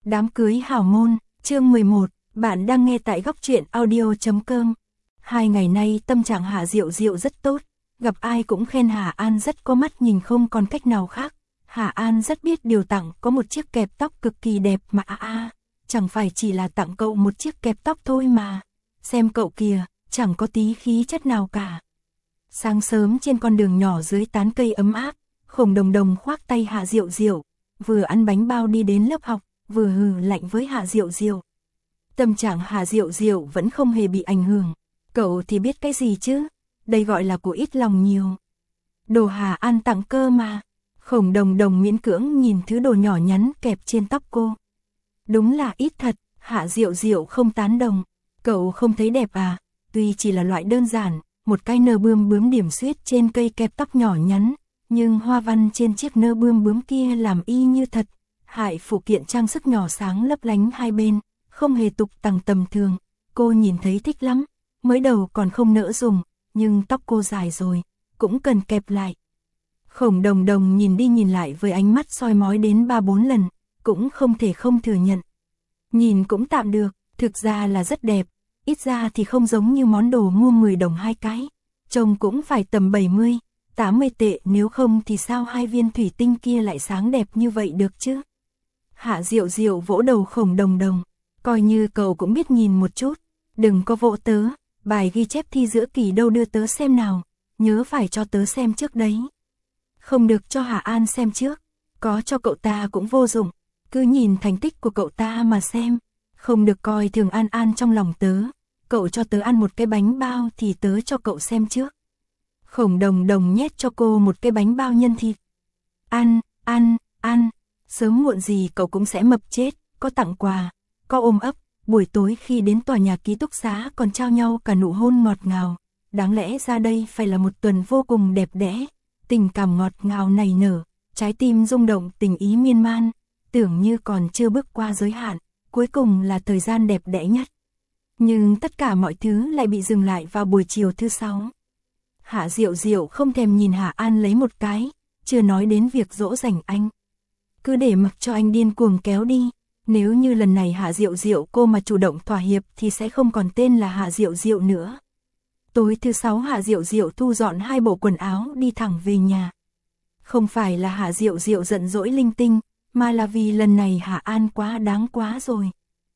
Đám cưới hào môn, chương 11, bạn đang nghe tại góc truyện audio.com. 2 ngày nay tâm trạng Hạ Diệu Diệu rất tốt, gặp ai cũng khen Hà An rất có mắt nhìn không còn cách nào khác. Hà An rất biết điều tặng có một chiếc kẹp tóc cực kỳ đẹp mà chẳng phải chỉ là tặng cậu một chiếc kẹp tóc thôi mà. Xem cậu kìa, chẳng có tí khí chất nào cả. Sáng sớm trên con đường nhỏ dưới tán cây ấm áp, Khổng Đồng Đồng khoác tay Hạ Diệu Diệu, vừa ăn bánh bao đi đến lớp học, vừa hừ lạnh với Hạ Diệu Diệu. Tâm trạng Hạ Diệu Diệu vẫn không hề bị ảnh hưởng, cậu thì biết cái gì chứ, đây gọi là của ít lòng nhiều. Đồ Hà An tặng cơ mà. Khổng Đồng Đồng miễn cưỡng nhìn thứ đồ nhỏ nhắn kẹp trên tóc cô. Đúng là ít thật, Hạ Diệu Diệu không tán đồng. Cậu không thấy đẹp à? Tuy chỉ là loại đơn giản, một cái nơ bươm bướm điểm xuyết trên cây kẹp tóc nhỏ nhắn, nhưng hoa văn trên chiếc nơ bươm bướm kia làm y như thật. Hại phụ kiện trang sức nhỏ sáng lấp lánh hai bên, không hề tục tằng tầm thường. Cô nhìn thấy thích lắm, mới đầu còn không nỡ dùng, nhưng tóc cô dài rồi, cũng cần kẹp lại. Khổng Đồng Đồng nhìn đi nhìn lại với ánh mắt soi mói đến 3-4 lần, cũng không thể không thừa nhận. Nhìn cũng tạm được, thực ra là rất đẹp, ít ra thì không giống như món đồ mua 10 đồng 2 cái. Trông cũng phải tầm 70-80 tệ, nếu không thì sao hai viên thủy tinh kia lại sáng đẹp như vậy được chứ? Hạ Diệu Diệu vỗ đầu Khổng Đồng Đồng, coi như cậu cũng biết nhìn một chút, đừng có vỗ tớ, bài ghi chép thi giữa kỳ đâu đưa tớ xem nào, nhớ phải cho tớ xem trước đấy. Không được cho Hà An xem trước, có cho cậu ta cũng vô dụng, cứ nhìn thành tích của cậu ta mà xem, không được coi thường An An trong lòng tớ, cậu cho tớ ăn một cái bánh bao thì tớ cho cậu xem trước. Khổng Đồng Đồng nhét cho cô một cái bánh bao nhân thịt. Ăn, sớm muộn gì cậu cũng sẽ mập chết, có tặng quà, có ôm ấp, buổi tối khi đến tòa nhà ký túc xá còn trao nhau cả nụ hôn ngọt ngào, đáng lẽ ra đây phải là một tuần vô cùng đẹp đẽ. Tình cảm ngọt ngào nảy nở, trái tim rung động tình ý miên man, tưởng như còn chưa bước qua giới hạn, cuối cùng là thời gian đẹp đẽ nhất. Nhưng tất cả mọi thứ lại bị dừng lại vào buổi chiều thứ 6. Hạ Diệu Diệu không thèm nhìn Hà An lấy một cái, chưa nói đến việc dỗ dành anh. Cứ để mặc cho anh điên cuồng kéo đi, nếu như lần này Hạ Diệu Diệu cô mà chủ động thỏa hiệp thì sẽ không còn tên là Hạ Diệu Diệu nữa. Tối thứ 6 Hạ Diệu Diệu thu dọn 2 bộ quần áo đi thẳng về nhà. Không phải là Hạ Diệu Diệu giận dỗi linh tinh, mà là vì lần này Hà An quá đáng quá rồi.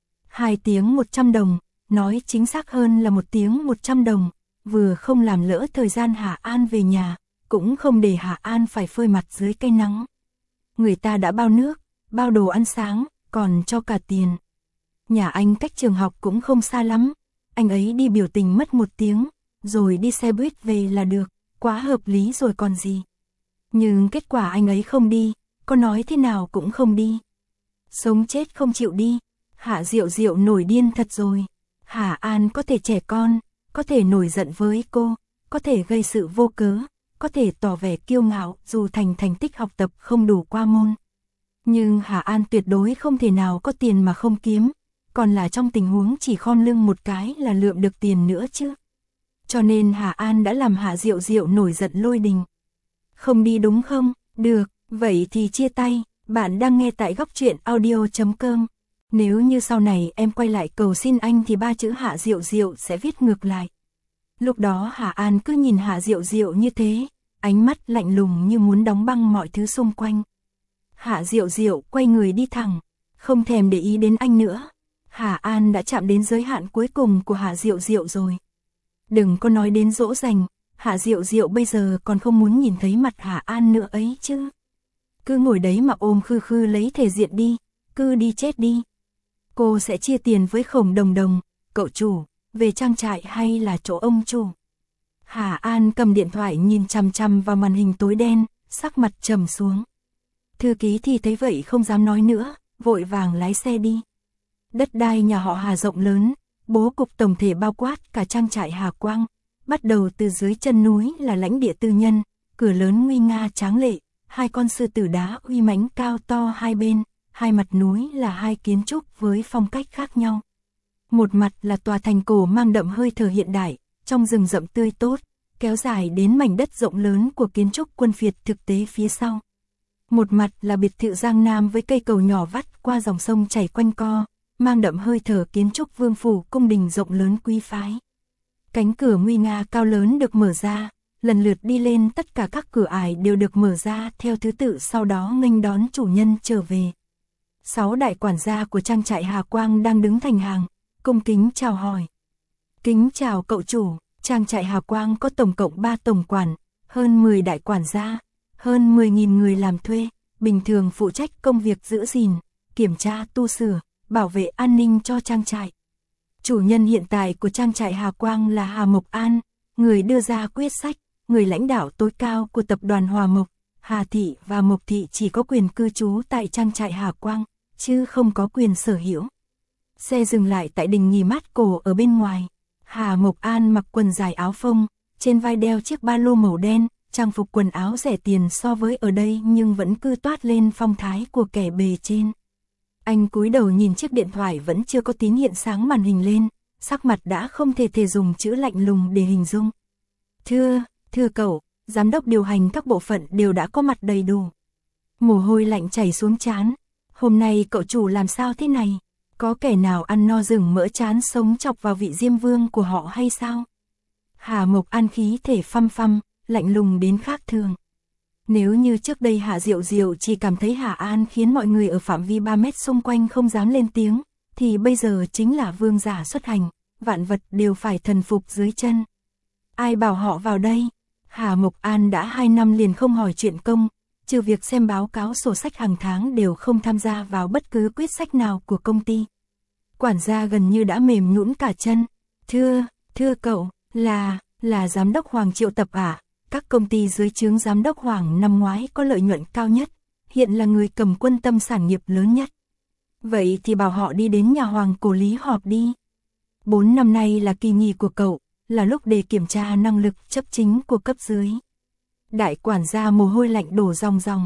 2 tiếng 100 đồng, nói chính xác hơn là 1 tiếng 100 đồng, vừa không làm lỡ thời gian Hà An về nhà, cũng không để Hà An phải phơi mặt dưới cây nắng. Người ta đã bao nước, bao đồ ăn sáng, còn cho cả tiền. Nhà anh cách trường học cũng không xa lắm, anh ấy đi biểu tình mất 1 tiếng. Rồi đi xe buýt về là được, quá hợp lý rồi còn gì. Nhưng kết quả anh ấy không đi, có nói thế nào cũng không đi. Sống chết không chịu đi, Hạ Diệu Diệu nổi điên thật rồi. Hà An có thể trẻ con, có thể nổi giận với cô, có thể gây sự vô cớ, có thể tỏ vẻ kiêu ngạo dù thành tích học tập không đủ qua môn. Nhưng Hà An tuyệt đối không thể nào có tiền mà không kiếm, còn là trong tình huống chỉ khom lưng một cái là lượm được tiền nữa chứ. Cho nên Hà An đã làm Hạ Diệu Diệu nổi giận lôi đình. Không đi đúng không? Được, vậy thì chia tay. Bạn đang nghe tại góc truyện audio.com. Nếu như sau này em quay lại cầu xin anh thì 3 chữ Hạ Diệu Diệu sẽ viết ngược lại. Lúc đó Hà An cứ nhìn Hạ Diệu Diệu như thế, ánh mắt lạnh lùng như muốn đóng băng mọi thứ xung quanh. Hạ Diệu Diệu quay người đi thẳng, không thèm để ý đến anh nữa. Hà An đã chạm đến giới hạn cuối cùng của Hạ Diệu Diệu rồi. Đừng có nói đến dỗ dành, Hạ Diệu Diệu bây giờ còn không muốn nhìn thấy mặt Hà An nữa ấy chứ. Cứ ngồi đấy mà ôm khư khư lấy thể diện đi, cứ đi chết đi. Cô sẽ chia tiền với Khổng Đồng Đồng, cậu chủ, về trang trại hay là chỗ ông chủ. Hà An cầm điện thoại nhìn chằm chằm vào màn hình tối đen, sắc mặt trầm xuống. Thư ký thì thấy vậy không dám nói nữa, vội vàng lái xe đi. Đất đai nhà họ Hà rộng lớn. Bố cục tổng thể bao quát cả trang trại Hà Quang, bắt đầu từ dưới chân núi là lãnh địa tư nhân, cửa lớn nguy nga tráng lệ, 2 con sư tử đá uy mãnh cao to hai bên, 2 mặt núi là 2 kiến trúc với phong cách khác nhau. Một mặt là tòa thành cổ mang đậm hơi thở hiện đại, trong rừng rậm tươi tốt, kéo dài đến mảnh đất rộng lớn của kiến trúc quân Việt thực tế phía sau. Một mặt là biệt thự Giang Nam với cây cầu nhỏ vắt qua dòng sông chảy quanh co, mang đậm hơi thở kiến trúc vương phủ cung đình rộng lớn quý phái. Cánh cửa nguy nga cao lớn được mở ra, lần lượt đi lên tất cả các cửa ải đều được mở ra theo thứ tự, sau đó nghênh đón chủ nhân trở về. 6 đại quản gia của trang trại Hà Quang đang đứng thành hàng, cung kính chào hỏi. Kính chào cậu chủ, trang trại Hà Quang có tổng cộng 3 tổng quản, hơn 10 đại quản gia, hơn 10.000 người làm thuê, bình thường phụ trách công việc giữ gìn, kiểm tra, tu sửa, bảo vệ an ninh cho trang trại. Chủ nhân hiện tại của trang trại Hà Quang là Hà Mộc An, người đưa ra quyết sách, người lãnh đạo tối cao của tập đoàn Hòa Mộc. Hà Thị và Mộc Thị chỉ có quyền cư trú tại trang trại Hà Quang, chứ không có quyền sở hữu. Xe dừng lại tại đình nghỉ mát cổ ở bên ngoài. Hà Mộc An mặc quần dài áo phông, trên vai đeo chiếc ba lô màu đen, trang phục quần áo rẻ tiền so với ở đây nhưng vẫn cứ toát lên phong thái của kẻ bề trên. Anh cúi đầu nhìn chiếc điện thoại vẫn chưa có tín hiện sáng màn hình lên, sắc mặt đã không thể dùng chữ lạnh lùng để hình dung. Thưa cậu, giám đốc điều hành các bộ phận đều đã có mặt đầy đủ. Mồ hôi lạnh chảy xuống trán. Hôm nay cậu chủ làm sao thế này? Có kẻ nào ăn no rừng mỡ chán sống chọc vào vị diêm vương của họ hay sao? Hà Mộc An khí thể phăm phăm, lạnh lùng đến khác thường. Nếu như trước đây Hạ Diệu Diệu chỉ cảm thấy Hà An khiến mọi người ở phạm vi 3 mét xung quanh không dám lên tiếng, thì bây giờ chính là vương giả xuất hành, vạn vật đều phải thần phục dưới chân. Ai bảo họ vào đây? Hà Mộc An đã 2 năm liền không hỏi chuyện công, trừ việc xem báo cáo sổ sách hàng tháng đều không tham gia vào bất cứ quyết sách nào của công ty. Quản gia gần như đã mềm nhũn cả chân. Thưa cậu, là giám đốc Hoàng triệu tập à? Các công ty dưới trướng giám đốc Hoàng năm ngoái có lợi nhuận cao nhất, hiện là người cầm quân tâm sản nghiệp lớn nhất. Vậy thì bảo họ đi đến nhà Hoàng Cổ Lý họp đi. 4 năm nay là kỳ nghỉ của cậu, là lúc để kiểm tra năng lực chấp chính của cấp dưới. Đại quản gia mồ hôi lạnh đổ ròng ròng.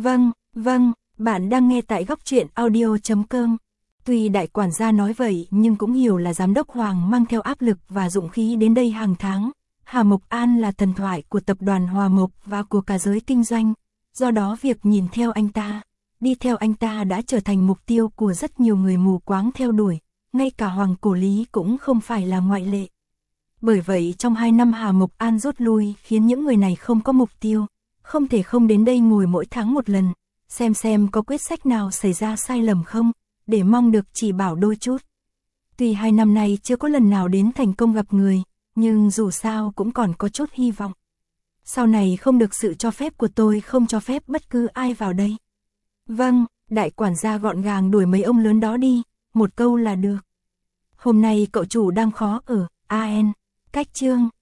Vâng, bạn đang nghe tại Góc Truyện Audio.com. Tuy đại quản gia nói vậy nhưng cũng hiểu là giám đốc Hoàng mang theo áp lực và dụng khí đến đây hàng tháng. Hà Mộc An là thần thoại của tập đoàn Hòa Mộc và của cả giới kinh doanh, do đó việc nhìn theo anh ta, đi theo anh ta đã trở thành mục tiêu của rất nhiều người mù quáng theo đuổi, ngay cả Hoàng Cổ Lý cũng không phải là ngoại lệ. Bởi vậy trong 2 năm Hà Mộc An rút lui khiến những người này không có mục tiêu, không thể không đến đây ngồi mỗi tháng một lần, xem có quyết sách nào xảy ra sai lầm không, để mong được chỉ bảo đôi chút. Tuy 2 năm nay chưa có lần nào đến thành công gặp người, nhưng dù sao cũng còn có chút hy vọng. Sau này không được sự cho phép của tôi không cho phép bất cứ ai vào đây. Vâng, đại quản gia gọn gàng đuổi mấy ông lớn đó đi, một câu là được. Hôm nay cậu chủ đang khó ở, Cách Chương.